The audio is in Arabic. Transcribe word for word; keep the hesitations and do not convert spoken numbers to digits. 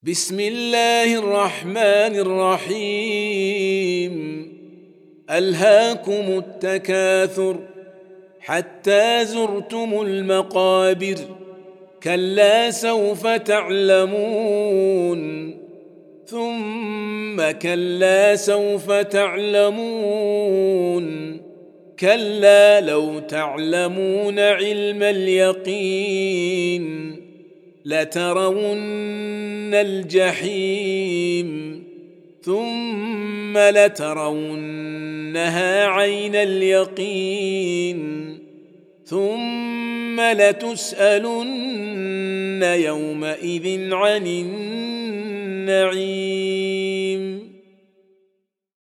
بسم الله الرحمن الرحيم ألهاكم التكاثر حتى زرتم المقابر كلا سوف تعلمون ثم كلا سوف تعلمون كلا لو تعلمون علم اليقين لترون الجحيم ثم لترونها عين اليقين ثم لتسألن يومئذ عن النعيم.